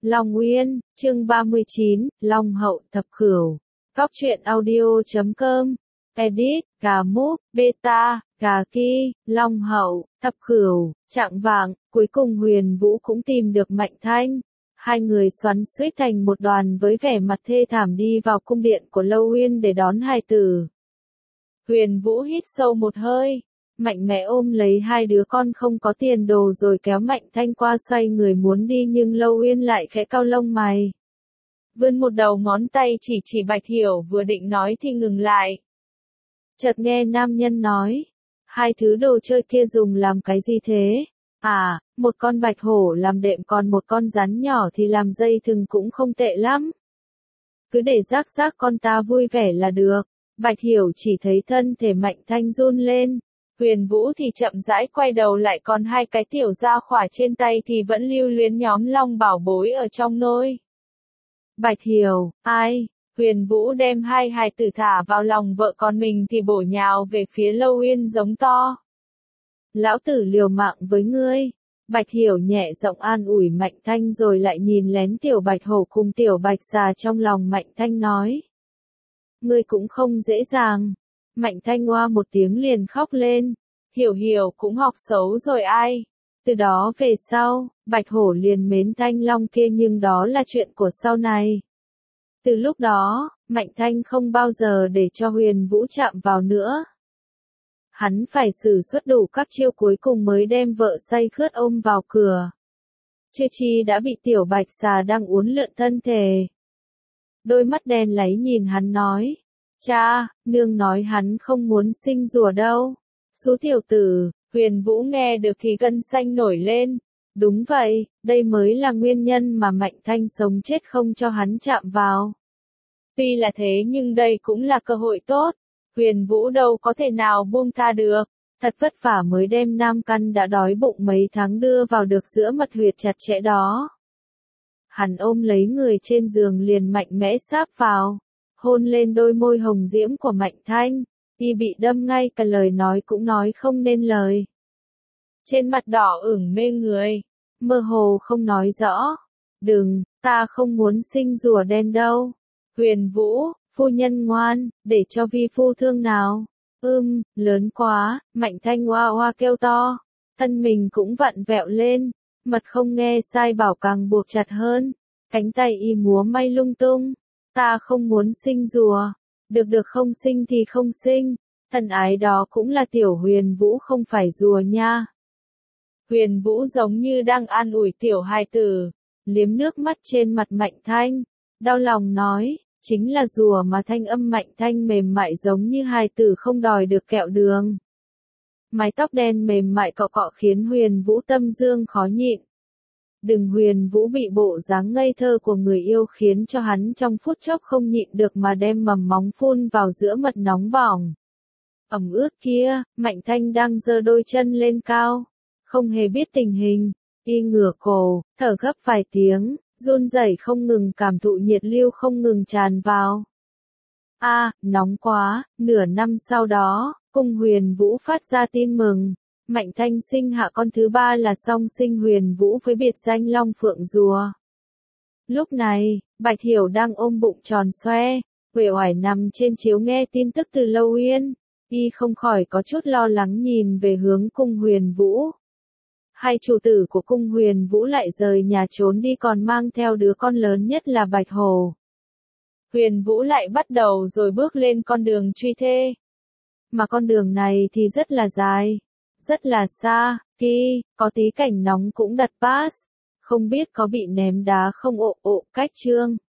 Long Uyên, chương 39, Long Hậu Thập Cửu. Góc truyện audio.com. Edit, Cà Múc, Beta, Cà Ki, Long Hậu, Thập Cửu. Chạng vạng, cuối cùng Huyền Vũ cũng tìm được Mạnh Thanh. Hai người xoắn xuýt thành một đoàn với vẻ mặt thê thảm đi vào cung điện của Lâu Uyên để đón hài tử. Huyền Vũ hít sâu một hơi, mạnh mẽ ôm lấy hai đứa con không có tiền đồ rồi kéo Mạnh Thanh qua xoay người muốn đi nhưng Lâu Uyên lại khẽ cau lông mày. Vươn một đầu ngón tay chỉ Bạch Hiểu vừa định nói thì ngừng lại. Chợt nghe nam nhân nói, hai thứ đồ chơi kia dùng làm cái gì thế? À, một con bạch hổ làm đệm còn một con rắn nhỏ thì làm dây thừng cũng không tệ lắm. Cứ để rác con ta vui vẻ là được. Bạch Hiểu chỉ thấy thân thể Mạnh Thanh run lên. Huyền Vũ thì chậm rãi quay đầu lại, còn hai cái tiểu gia khỏa trên tay thì vẫn lưu luyến nhóm long bảo bối ở trong nôi. Bạch Hiểu, ai? Huyền Vũ đem hai hài tử thả vào lòng vợ con mình thì bổ nhào về phía Lâu Uyên giống to. Lão tử liều mạng với ngươi. Bạch Hiểu nhẹ giọng an ủi Mạnh Thanh rồi lại nhìn lén tiểu bạch hổ cùng tiểu bạch xà trong lòng Mạnh Thanh nói. Ngươi cũng không dễ dàng. Mạnh Thanh oa một tiếng liền khóc lên. Hiểu cũng học xấu rồi ai. Từ đó về sau, Bạch Hổ liền mến Thanh Long kia nhưng đó là chuyện của sau này. Từ lúc đó, Mạnh Thanh không bao giờ để cho Huyền Vũ chạm vào nữa. Hắn phải sử xuất đủ các chiêu cuối cùng mới đem vợ say khướt ôm vào cửa. Chưa chi đã bị tiểu bạch xà đang uốn lượn thân thể. Đôi mắt đen láy nhìn hắn nói. Cha, nương nói hắn không muốn sinh rùa đâu. Số tiểu tử, Huyền Vũ nghe được thì gân xanh nổi lên. Đúng vậy, đây mới là nguyên nhân mà Mạnh Thanh sống chết không cho hắn chạm vào. Tuy là thế nhưng đây cũng là cơ hội tốt. Huyền Vũ đâu có thể nào buông tha được. Thật vất vả mới đem nam căn đã đói bụng mấy tháng đưa vào được giữa mật huyệt chặt chẽ đó. Hắn ôm lấy người trên giường liền mạnh mẽ sáp vào. Hôn lên đôi môi hồng diễm của Mạnh Thanh, y bị đâm ngay cả lời nói cũng nói không nên lời. Trên mặt đỏ ửng mê người, mơ hồ không nói rõ. Đừng, ta không muốn sinh rùa đen đâu. Huyền Vũ, phu nhân ngoan, để cho vi phu thương nào. Lớn quá, Mạnh Thanh oa oa kêu to. Thân mình cũng vặn vẹo lên, mật không nghe sai bảo càng buộc chặt hơn. Cánh tay y múa may lung tung. Ta không muốn sinh rùa. Được không sinh thì không sinh. Thân ái đó cũng là tiểu Huyền Vũ không phải rùa nha. Huyền Vũ giống như đang an ủi tiểu hài tử. Liếm nước mắt trên mặt Mạnh Thanh. Đau lòng nói, chính là rùa mà thanh âm Mạnh Thanh mềm mại giống như hài tử không đòi được kẹo đường. Mái tóc đen mềm mại cọ cọ khiến Huyền Vũ tâm dương khó nhịn. Đừng Huyền Vũ bị bộ dáng ngây thơ của người yêu khiến cho hắn trong phút chốc không nhịn được mà đem mầm móng phun vào giữa mật nóng bỏng. Ẩm ướt kia, Mạnh Thanh đang giơ đôi chân lên cao. Không hề biết tình hình, y ngửa cổ, thở gấp vài tiếng, run rẩy không ngừng cảm thụ nhiệt lưu không ngừng tràn vào. Nóng quá, nửa năm sau đó, cung Huyền Vũ phát ra tin mừng. Mạnh Thanh sinh hạ con thứ ba là song sinh Huyền Vũ với biệt danh Long Phượng Rùa. Lúc này, Bạch Hiểu đang ôm bụng tròn xoe, uể oải nằm trên chiếu nghe tin tức từ Lâu Uyên. Y không khỏi có chút lo lắng nhìn về hướng cung Huyền Vũ. Hai chủ tử của cung Huyền Vũ lại rời nhà trốn đi còn mang theo đứa con lớn nhất là Bạch Hổ. Huyền Vũ lại bắt đầu rồi bước lên con đường truy thê. Mà con đường này thì rất là dài, rất là xa, có tí cảnh nóng cũng đặt pass. Không biết có bị ném đá không cách chương.